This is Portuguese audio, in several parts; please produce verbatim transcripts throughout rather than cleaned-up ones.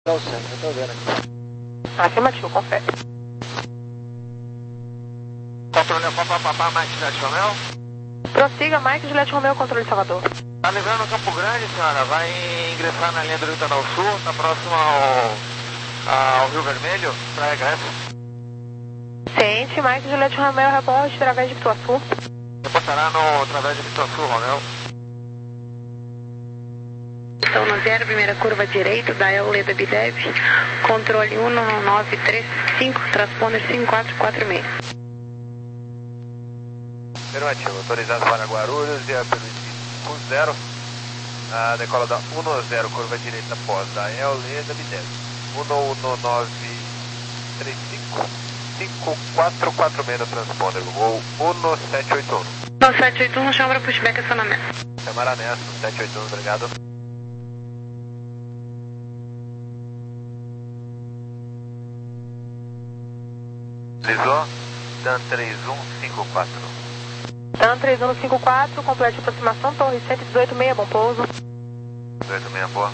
É o centro, eu tô vendo aqui. Afirmativo, confere. Controle Papa, Papa, Mike Juliette Romeo. Prossiga, Mike Juliette Romeo, controle de Salvador. Tá livrando Campo Grande, senhora. Vai ingressar na linha do Rio Canal Sul, tá próximo ao, ao Rio Vermelho, Praia Grande. Ciente, Mike Juliette Romeo, reporte através de Pituaçu. Reportará no através de Pituaçu, Romeo. Então no zero, primeira curva direita, da Euleda Bidev, controle um nove três cinco, transponder cinco quatro quatro seis. Afirmativo, autorizado para Guarulhos e a pelo zero, a decola da um zero, curva direita após da Euleda Bidev, um um nove três cinco, cinco quatro quatro seis no transponder, voo um sete oito um. um sete oito um, chama para pushback acionamento. Chamará nessa, um sete oito um, obrigado. Lisou, Dan três um cinco quatro. Dan três um cinco quatro, complete aproximação, torre cento e dezoito seis, bom pouso. dezoito seis, boa.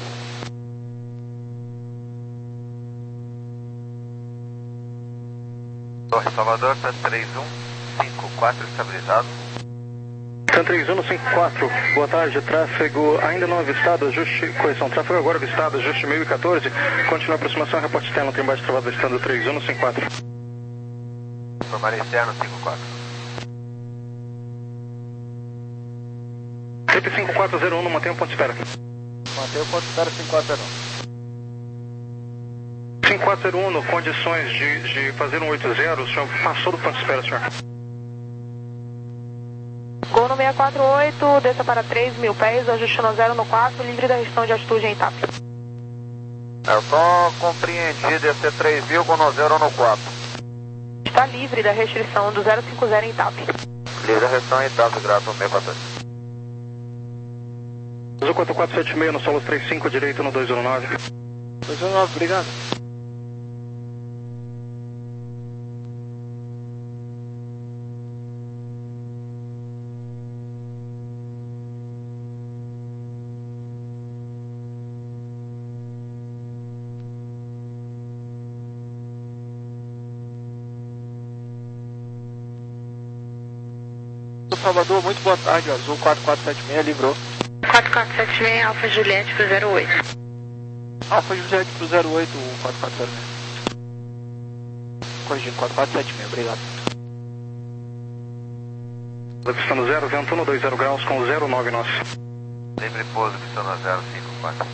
Torre Salvador, Dan três um cinco quatro, estabilizado. Dan três um cinco quatro, boa tarde, tráfego ainda não avistado, ajuste, correção, tráfego agora avistado, ajuste meio e quatorze, continua a aproximação, reporte externo, tem baixo travado avistando três um cinco quatro. Formar externo cinco quatro. Trip cinco quatro zero um, não mantém o ponto de espera. Mantém o ponto de espera cinco quatro zero um. cinco quatro zero um, no condições de, de fazer um oito zero, o senhor passou do ponto de espera, senhor. Gol no seis quatro oito, desça para três mil pés, ajuste no zero no quatro, livre da restrição de altitude em E T A P. Eu só compreendi descer três mil com no zero no quatro. Está livre da restrição do zero cinco zero em T A P. Livre da restrição em T A P, grato ao seis quatro oito. Azul quatro quatro sete seis no solo três cinco, direito no dois um nove. dois um nove, obrigado. Salvador, muito boa tarde, Azul quatro quatro sete seis, livrou. quatro quatro sete seis, Alfa Juliette pro zero oito. Alfa Juliette pro zero oito, quatro quatro zero seis. Corrigindo, quatro quatro sete seis, obrigado. Pistando zero, vento um dois zero graus com zero nove nós. Livre pouso, pistando zero cinco quatro.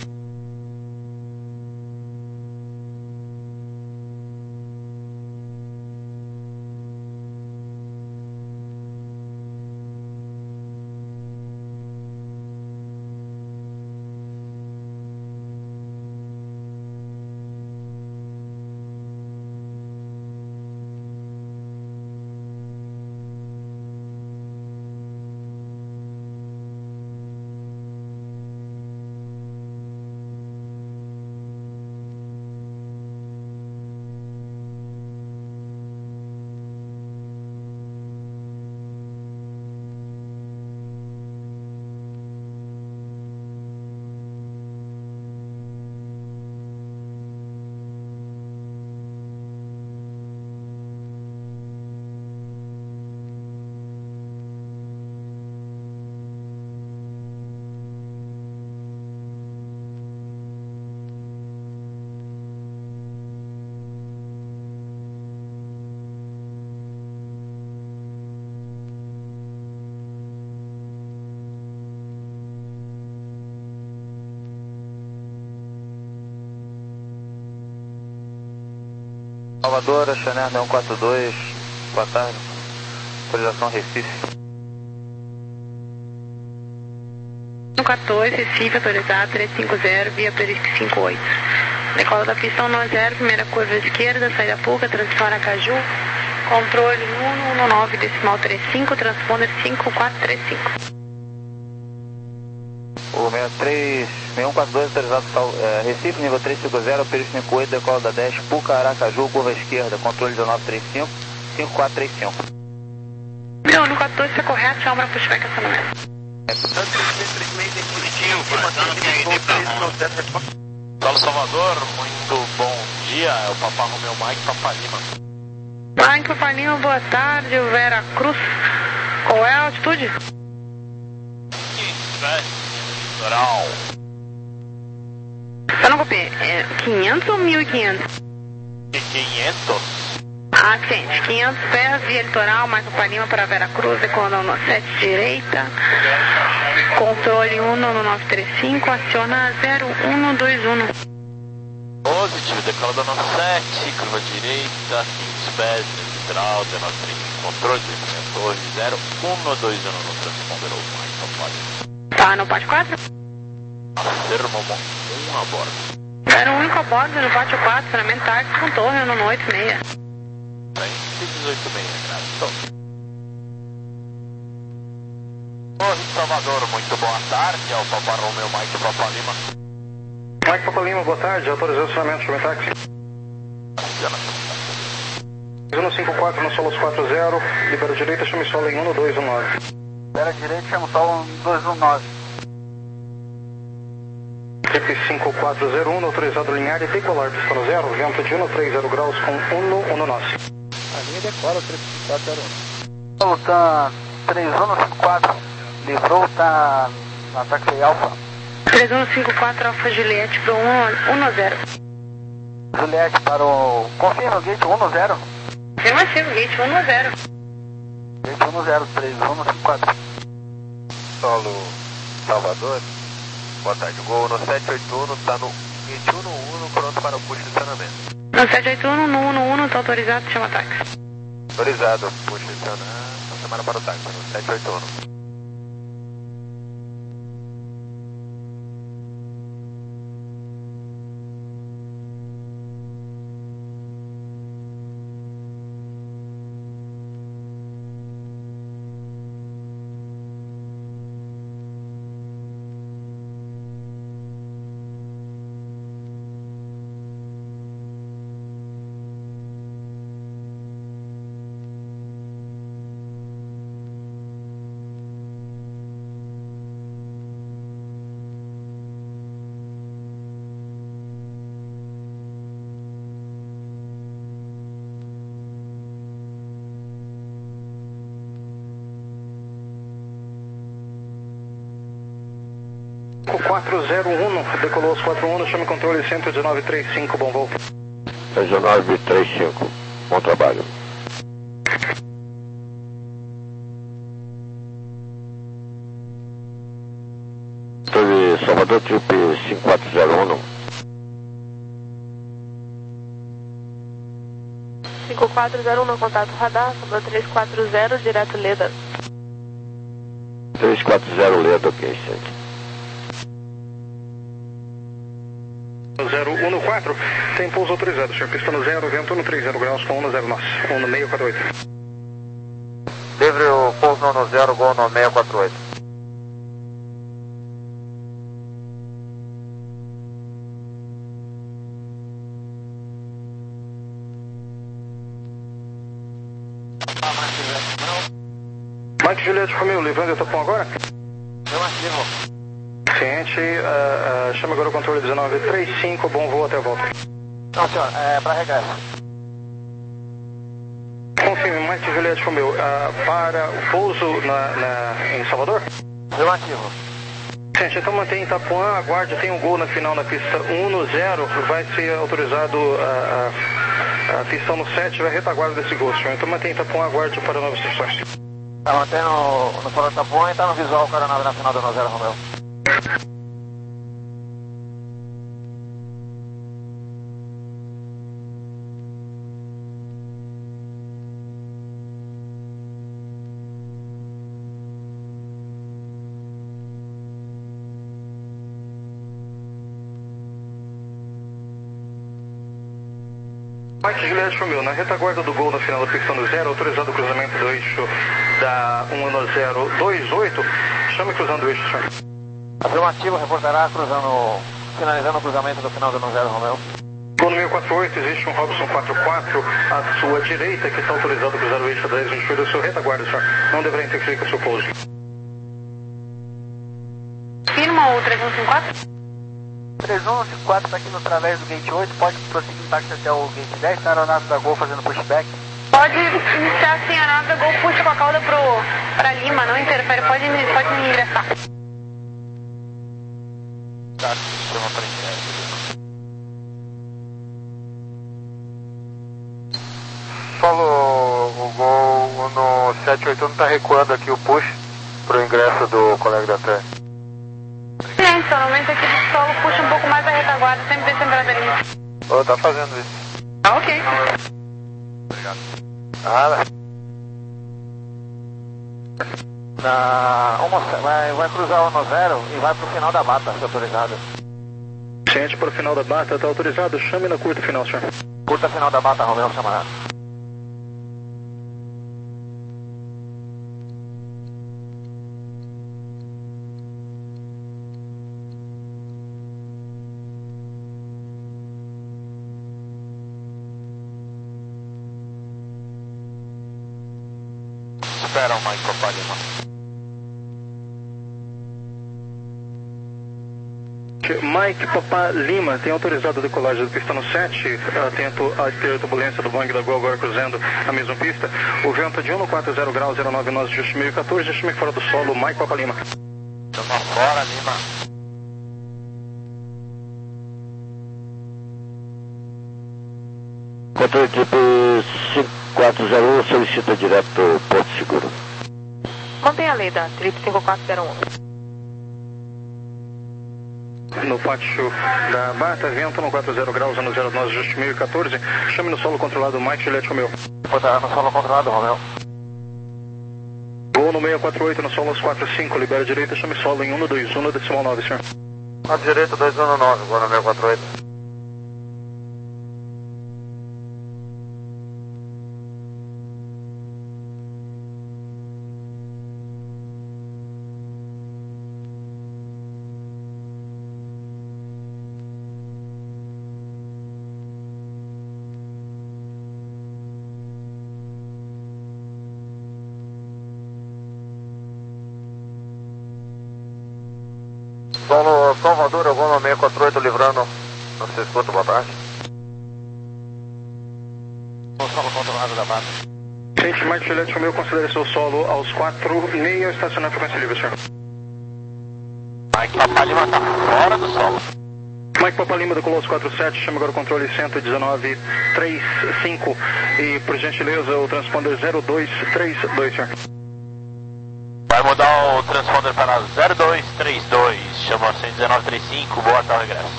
Salvador, Chanel um quatro dois, boa tarde, autorização Recife. um quatorze, Recife, autorizado, três cinco zero, via Perisco cinco oito. Decola da pista um zero, primeira curva esquerda, saída Puca, transição Aracaju, controle um um nove, decimal trinta e cinco, transponder cinco quatro três cinco. O sessenta e três, seis um quatro dois, autorizado é, Recife, nível três cinco zero, Perisco cinco oito, decola da dez, Puca, Aracaju, curva esquerda, controle dezenove trinta e cinco, cinco quatro três cinco. Não, no quatorze está correto, chama para pushback acionamento. É, portanto, três três seis tem positivo, passando Q R D para Paulo Salvador, muito bom dia, é o Papa Romeu Mike Papa Lima. Mike Papa Lima, boa tarde, Vera Cruz. Qual é a altitude? Litoral. Eu não copiei, é quinhentos ou mil e quinhentos? quinhentos? Ah, sim, quinhentos pés, via litoral, Mike Papa Lima para Vera Cruz, decolando no sete direita. Controle um no nove três cinco, aciona zero um dois um. Positivo, decola da nove sete, curva direita, quinhentos pés, litoral, dezenove trinta, controle, torre zero um dois um no transponder ou mais, Papa Lima. Tá no pátio quatro? Acervo um a bordo. Era o único a bordo no pátio quatro, treinamento táxi com torre no oito seis. dezoito meia, graças. Torre Salvador, muito boa tarde, é o Papa Romeu Mike Papa Lima. Mike Papa Lima, boa tarde, autorizei o acionamento, chame táxi. um cinco quatro no solo quatro zero, libera direita, chame solo em um dois um nove. Libera direita, chama solo um dois um nove. Trip cinco quatro zero um, autorizado linear e decolar, pista no zero, vento de um três zero graus com um um nove. A linha decola, três cinco quatro zero um. Solo tá três um cinco quatro, livrou, tá na taxi Alfa. três um cinco quatro Alfa Juliette para um zero. Juliette para o... Confirma o gate um zero. Afirmativo, gate um zero. Gate um zero, três um cinco quatro. Solo Salvador, boa tarde, Gol no sete oito um, está no gate um um, pronto para o push de estacionamento. No sete oito um, no um um, está autorizado, chama táxi. Autorizado, push de estacionamento, semana para o táxi, no sete oito um. quatro zero um, decolou os quatro um, chame controle cento e dezenove trinta e cinco, bom voo. dezenove trinta e cinco, bom trabalho. Torre Salvador, Trip cinco quatro zero um. cinco quatro zero um no contato radar, Salvador três quatro zero, direto Leda. três quatro zero Leda, ok, gente. zero um quatro, tem pouso autorizado, senhor. Pista no zero, vento no três zero graus com um zero nós, um no seis quatro oito. Livre o pouso no zero, Gol no seis quatro oito. Mike Juliette Romeu, levando o tapão agora? Relativo. Ciente, uh, uh, chama agora o controle dezenove trinta e cinco, bom voo até a volta. Não, senhor, é para regresso. Confirme, Mike Juliette Romeu, uh, para o pouso na, na, em Salvador? Relativo. Ciente, então mantém Itapuã, aguarde, tem um gol na final na pista um no zero, vai ser autorizado a, a, a pista no sete, vai retaguarda desse gol, senhor. Então mantém Itapuã, aguarde para novas instruções. Tá mantendo no fora da Itapuã e tá no visual o cara na final do um zero, Romeu. Mike Juliette Romeu, na retaguarda do gol na final da pista no zero, autorizado o cruzamento do eixo da um zero dois oito, chame cruzando o eixo, senhor. Afirmativo, reportará cruzando, finalizando o cruzamento do final do um zero, Romeu. Gol no seis quatro oito, existe um Robson quatro quatro à sua direita, que está autorizado a cruzar o eixo dez vinte e oito do seu retaguarda, senhor. Não deverá interferir com o seu pouso. Firma o três um cinco quatro? três um cinco quatro está aqui no través do gate oito, pode prosseguir o táxi até o gate dez, na aeronave da Gol fazendo pushback. Pode iniciar assim, a aeronave da Gol puxa com a cauda pro, pra Lima, não interfere, pode, pode ingressar. Tá, chama para ingresso. Solo, o Gol no sete oito um está recuando aqui o push pro ingresso do colega da T E. Gente, normalmente aqui do solo puxa um pouco mais a retaguarda, sempre deixa a entrada limpa. Ô, tá fazendo isso. Ah, ok. Obrigado. Nada. Na uma, vai, vai cruzar o um zero e vai pro final da bata, se autorizado. Ciente para o final da bata, tá autorizado, chame na curta final, senhor. Curta final da bata, Romeu, chamará. Espera o Mike Papa Lima. Mike Papa Lima tem autorizado a decolagem do pista no sete, atento a ter turbulência do Boeing da Gol agora cruzando a mesma pista. O vento de um quatro zero graus, zero nove nós, ajuste mil e quatorze, ajuste fora do solo, Mike Papa Lima. Toma fora, Lima. Controle tipo cinco quatro zero um, solicita direto Porto Seguro. Mantém a lei da trip cinco quatro zero um. No pátio da bata, vento no quatro zero graus, ano zero nove, ajuste mil e quatorze, chame no solo controlado, Mike Juliette Romeu. Vou dar no solo controlado, Romeu. Gol no seis quatro oito, no solo aos quatro cinco, libera a direita, chame solo em um dois um, decimal nove, senhor. A direita dois um nove, agora no seis quatro oito. Solo Salvador, eu vou no seis quatro oito livrando. Não se escuta, boa tarde. No solo controlado da bata. Gente, Mike Juliette Romeu, considere seu solo aos quatro, meio estacionar frequência livre, senhor. Mike Papa Lima tá fora do solo. Mike Papa Lima decolou aos quatro sete, chama agora o controle cento e dezenove trinta e cinco e, por gentileza, o transponder zero dois três dois, senhor. Vai mudar o transponder para zero dois três dois, chama cento e dezenove trinta e cinco, boa tarde, regresso.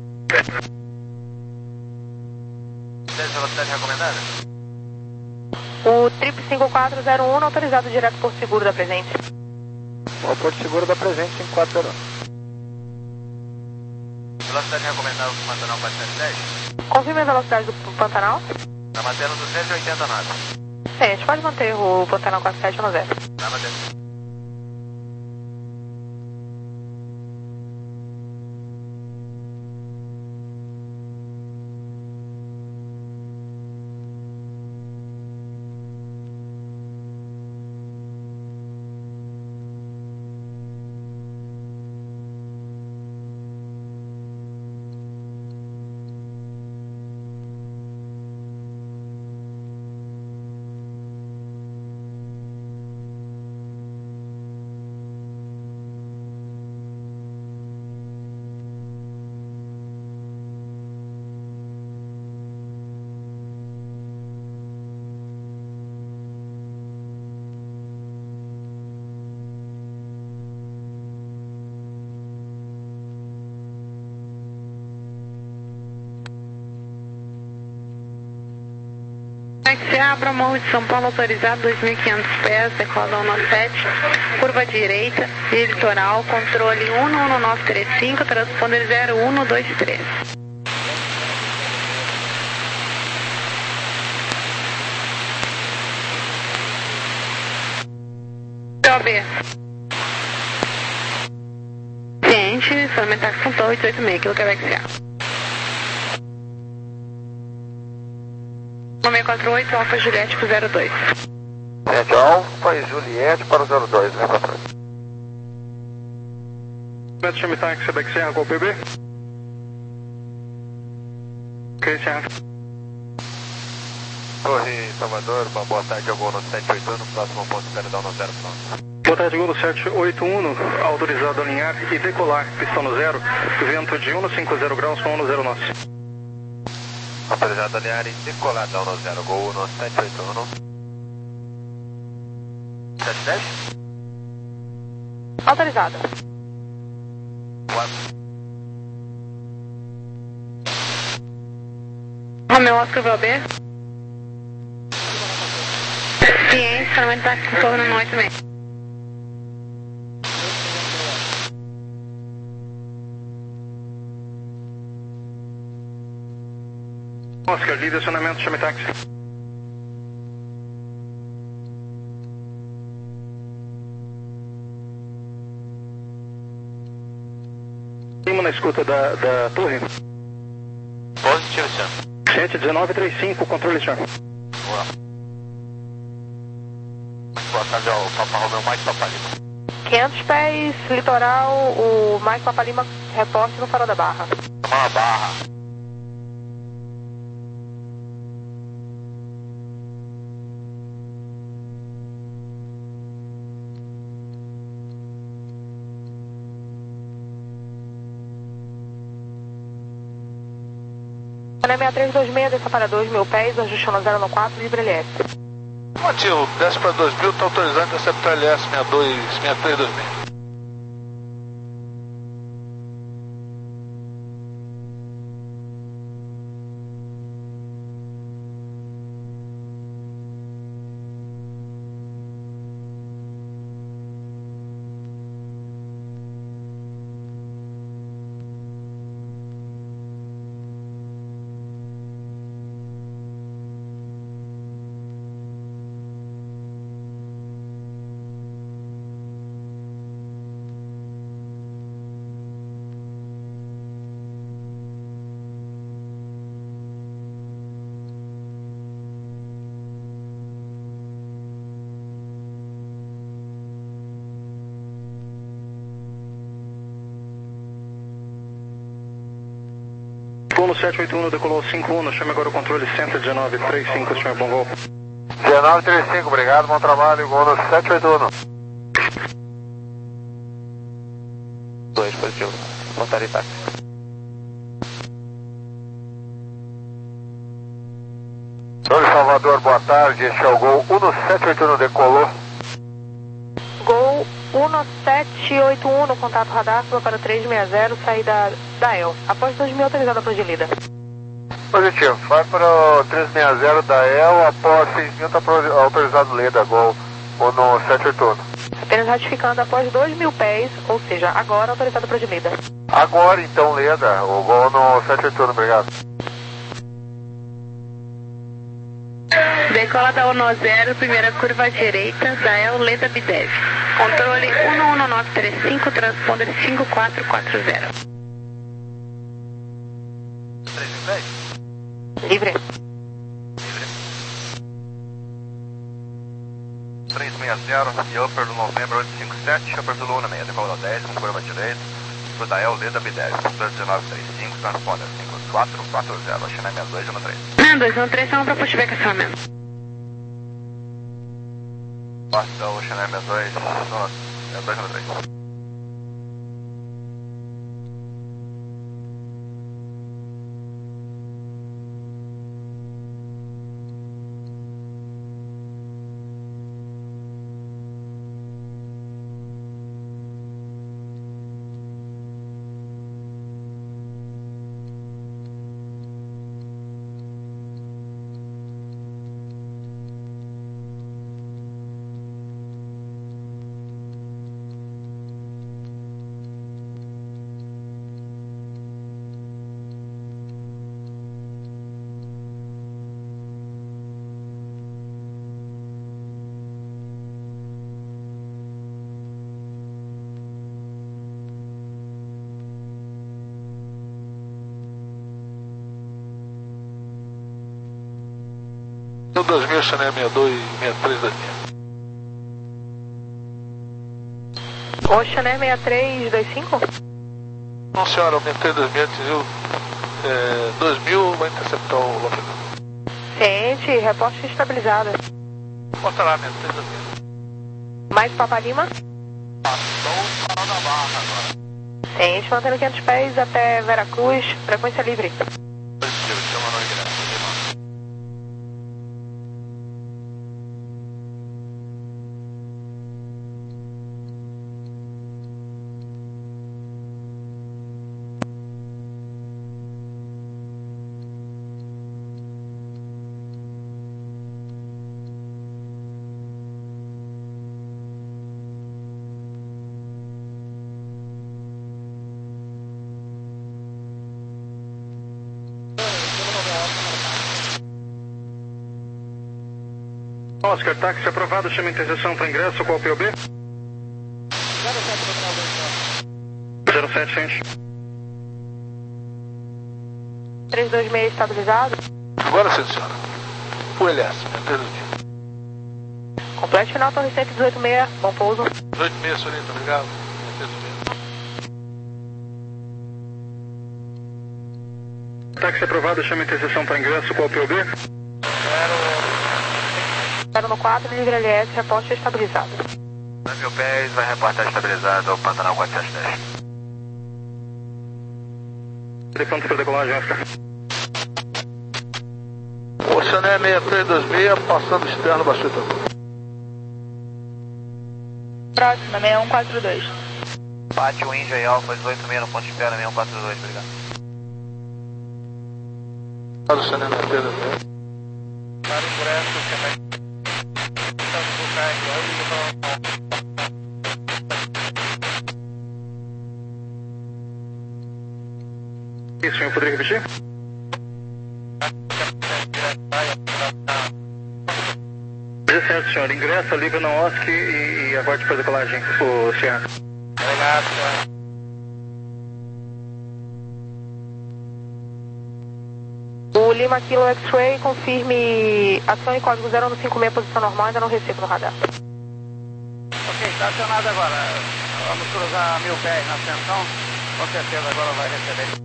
dez velocidade recomendada? O trip cinco quatro zero um autorizado direto Porto Seguro da presente. O Porto Seguro da presente cinco quatro zero um. Velocidade recomendável para o Pantanal quatro sete dez? Confirme a velocidade do Pantanal. Está mantendo duzentos e oitenta nove. Sim, a gente pode manter o Pantanal quatro sete um zero. Está mantendo. Táxi Abra, Morro de São Paulo, autorizado dois mil e quinhentos pés, decola um sete, curva direita, via litoral, controle um um nove três cinco, transponder zero um dois três. O B. Ciente, somente táxi pontual oito oito seis, quilo Quebec C A. seis quatro oito, Alfa Juliette para o zero dois. Gente, Alfa e Juliette para o zero dois, seis quatro oito. Metro chame táxi, Quebec Serra, Gol P B. Ok, senhor. Torre Salvador, uma boa tarde ao gol no sete oito um, próximo ponto espera dar no zero pronto. Boa tarde, gol no sete oito um, autorizado a alinhar e decolar, pistão no zero, vento de um cinquenta graus com um zero nós. Autorizado a alinhar e decolar, down no zero, gol no sete oito um. sete dez? Autorizada. quatro. Romeu Oscar V B. Ciência, somente está com torno no oito meio. Oscar, livre acionamento, chame táxi. Cima na escuta da, da torre. Positivo, senhor. cento e dezenove, trinta e cinco, controle, senhor. Boa. Boa tarde ao Papa Romeu, Mike Papa Lima. quinhentos pés, litoral, o Mike Papa Lima, reporte no farol da Barra. Uma barra. seis três dois seis, desça para dois mil pés, ajuste no zero no quatro, livre L S. Ativo, desce para dois mil, está autorizado interceptar L S sessenta e dois, sessenta e três dois seis. Gol no sete oito um, decolou cinco um, chame agora o controle cento e dezenove, trinta e cinco, senhor, bom gol. dezenove trinta e cinco, obrigado, bom trabalho, gol no sete oito um. dois, positivo. Montaria táxi. Torre Salvador, boa tarde, este é o gol um sete oito um, decolou. Gol um sete oito um no contato radar, suba para três seis zero, saída da E L. Após dois mil, autorizada para de Lida. Positivo, vai para o três seis zero da E L, após seis mil está autorizado Leda, gol no sete oito um. Apenas ratificando após dois mil pés, ou seja, agora autorizado para de Lida. Agora então, Leda, o gol no sete oito um, obrigado. Decola da um zero, primeira curva à direita, da E L, Leda Bidev. Controle um um nove três cinco, transponder cinco quatro quatro zero. três dez? Livre. três seis zero, e Upper do Novembro oito cinco sete, Upper do Luna seis, decola da dez, com curva à direita, pro da E L, Leda Bidev, controle dezenove trinta e cinco, transponder cinco quatro quatro zero, China sessenta e dois, um três. sessenta e dois, um três, são para pushback acionamento. Passa o China sessenta e dois, um dois, um três. dois mil, Chanel sessenta e dois, sessenta e três dois seis. O Chanel sessenta e três dois cinco? Não, senhora, aumentei dois mil, atingiu É, dois mil vai interceptar o Lopes. Ciente, reporte estabilizado. Mostra lá mesmo, três dois mil. Mais Papa Lima. Passou o farol da barra agora. Ciente, mantendo quinhentos pés até Veracruz, frequência livre. Positivo, chama no ingresso. Oscar, táxi aprovado, chama interseção para ingresso, qual o P O B? zero sete, gente. trezentos e vinte e seis estabilizado. Agora sim, senhora. O L S, três dois mil. Complete final, torre cento e dezoito seis, bom pouso. dezoito seis, senhorita, obrigado. três dois mil. Táxi aprovado, chama interseção para ingresso, qual o P O B? zero no quatro, livre L S, reporte estabilizado. dois mil pés, vai reportar estabilizado ao Pantanal quatrocentos e dez. De pronto para decolagem, Oscar. Oceané seis três dois seis, passando externo, baixo tambor. Próxima, seis um quatro dois. Bate o Índio e Alfa dezoito seis no ponto de espera, seis um quatro dois, obrigado. Oceané seis três dois seis. Para o ingresso, que vai... Isso, senhor, poderia repetir? dezessete, senhor. Ingressa, liga no O S C e, e aguarde para a decolagem, o Sierra. Obrigado, senhor. O Lima Kilo X-Ray, confirme ação e código zero um cinco seis, posição normal, ainda não recebo no radar. Ok, está acionado agora. Vamos cruzar mil pés na ascensão. Com certeza agora vai receber.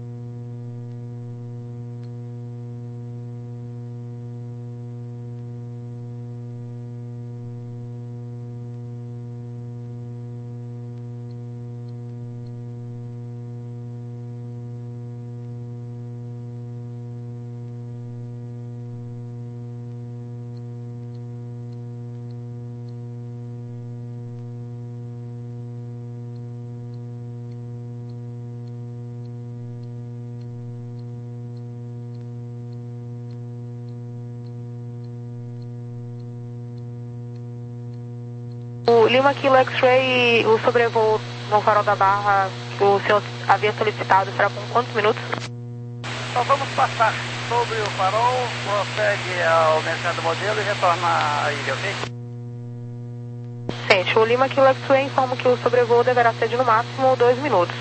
O Lima Kilo X-Ray, o sobrevoo no farol da Barra que o senhor havia solicitado, será com quantos minutos? Então vamos passar sobre o farol, prossegue ao mercado modelo e retorna à ilha, ok? Sente, o Lima Kilo X-Ray informa que o sobrevoo deverá ser de no máximo dois minutos.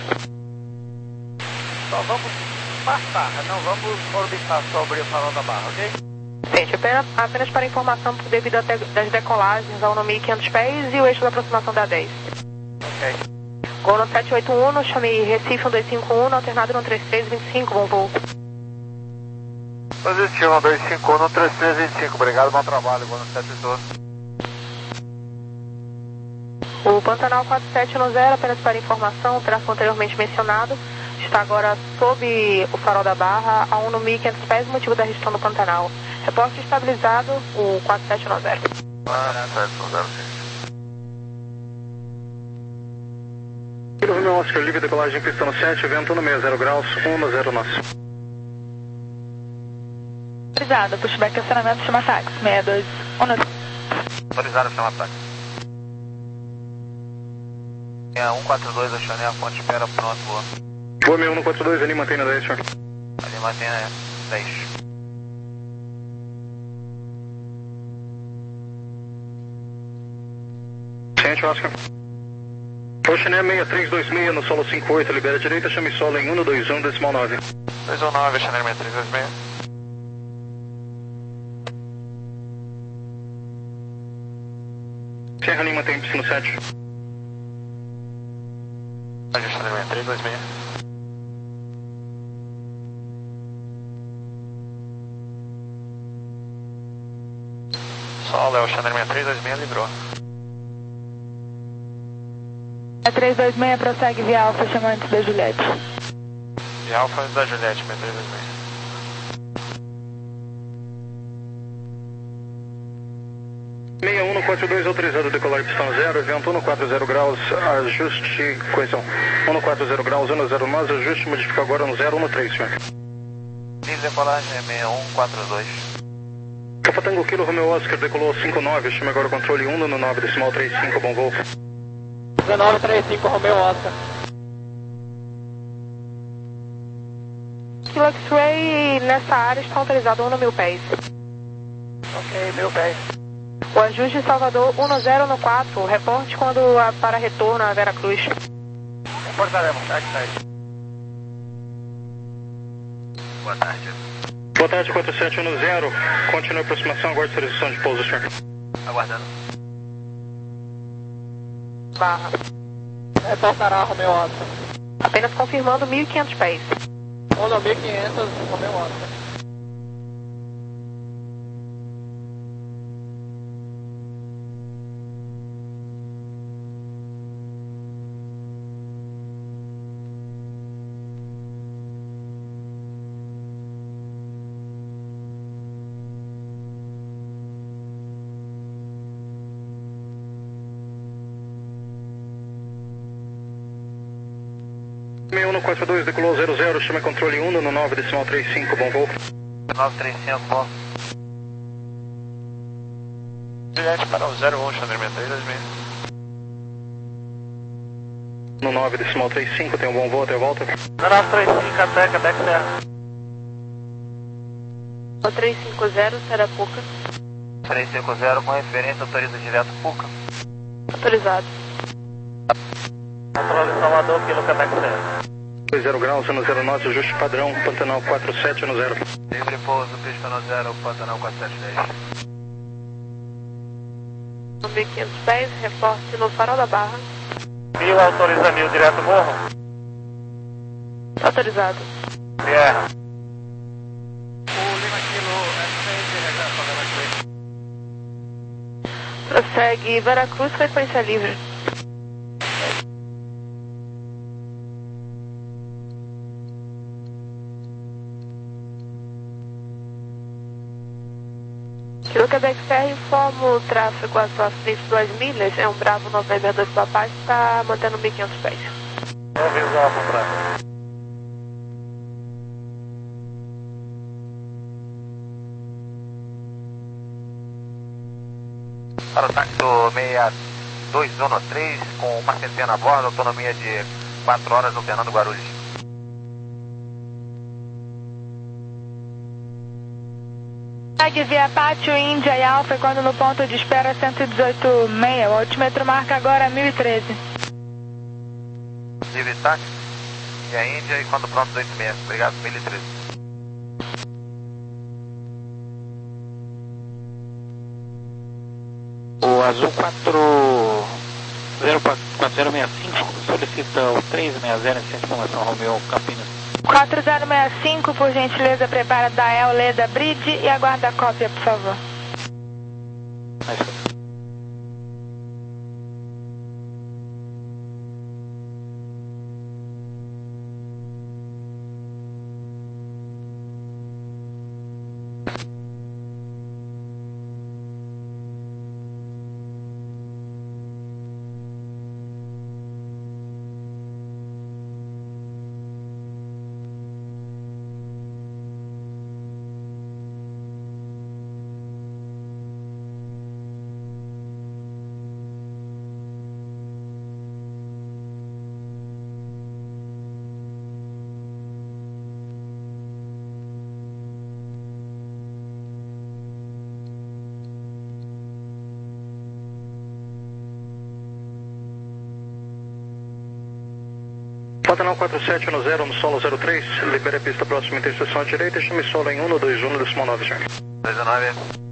Só vamos passar, não vamos orbitar sobre o farol da Barra, ok? Sente, apenas, apenas para informação devido às decolagens ao nome quinhentos pés e o eixo da aproximação da dez. Ok. Gol no sete oito um, chame Recife um dois cinco um, alternado no três três dois cinco, bom voo. Positivo, um dois cinco um, três três dois cinco, obrigado, bom trabalho, Gol no sete oito um. O Pantanal quatro sete um zero, apenas para informação, o tráfego anteriormente mencionado está agora sob o farol da Barra, a um no mil e quinhentos pés, motivo da região do Pantanal. Reporte estabilizado, o quatro sete um zero. quatro sete um zero. Kilo Romeo Oscar, livre decolagem, pista no sete, vento no meio, zero graus, um no zero nosso. Autorizado, pushback acionamento, chama táxi, seis dois um. Autorizado, chama táxi. um quatro dois, acionei a fonte, espera, pronto, boa. Boa, meu um quatro dois, ali mantém na dez, senhor. Ali mantém na dez. Ciente, Oscar. Oceané seis três dois seis no solo cinco oito, libera a direita, chame solo em um dois um, decimal nove. dois um nove, Oceané seis três dois seis. Serra Lima tem piscina sete. Oceané seis três dois seis. Sol, é o Chandler seis três dois seis, livrou. É três dois seis, prossegue via Alfa, chamando da Juliette. Via Alfa da Juliette, três dois seis. seis um no quatro dois, autorizado decolar pistão zero, vento um quatro zero graus, ajuste, coesão. um quatro zero graus, um zero nós, ajuste, modifica agora no zero um três, senhor. Livre decolagem é seis um quatro dois. Alfa Tango Kilo, Romeo Oscar, decolou cinco nove, chama agora o controle um no nove decimal três cinco, bom voo. dezenove trinta e cinco, Romeo Oscar. Kilo X-Ray, nessa área está autorizado um no mil pés. Ok, mil pés. O ajuste em Salvador um zero no quatro, reporte quando a, para retorno a Veracruz. Reportaremos, tá aí. Boa tarde. Boa tarde, quatro sete um zero, continue a aproximação, aguarde solicitação de pouso, senhor. Aguardando. Barra. Reportará, Romeo Oscar. Apenas confirmando mil e quinhentos pés. um no mil e quinhentos, Romeo Oscar. seis um no quatro dois, decolou zero zero, chama controle um no nove decimal três cinco, bom voo. nove três cinco, bom. Juliette para o zero um, Chandler três dois seis. No nove decimal três cinco, tem um bom voo até a volta. nove três cinco, até Quebec Serra. O três cinco zero, Sarapuca. três cinco zero com referência, autoriza direto Puca. Autorizado. Controle Salvador, Kilo Quebec Serra. dois zero graus, um zero nós, ajuste padrão, Pantanal quatro sete um zero. Livre pouso, pista no zero, Pantanal quatro sete dez. mil e quinhentos pés, reporte no Farol da Barra. Mil autoriza mil, direto morro. Autorizado. Pierre. O Lima Kilo S seis, regressa a Veracruz. Prossegue Veracruz, frequência livre. Kilo Quebec Serra informa o tráfego às próximas duas milhas, é um Bravo November dois Papai, está mantendo mil e quinhentos pés. Vou visual para trás. Para o táxi do seis dois um três, com uma centena a bordo, autonomia de quatro horas, no Fernando Guarulhos. Segue via Pátio, Índia e Alfa, quando no ponto de espera cento e dezoito vírgula seis, o altímetro marca agora mil e treze. Livre táxi, e a Índia, e quando pronto, dezoito seis. Obrigado, mil e treze. O Azul quatro zero quatro zero seis cinco solicita o três seis zero em informação Romeo Campinas. quatro zero seis cinco, por gentileza, prepara da El Leda Bridge e aguarda a cópia, por favor. Mas... Pantanal quatro sete um zero, no solo zero três, libere a pista próxima interseção à direita e chame solo em um dois um decimal nove, senhor. dois nove.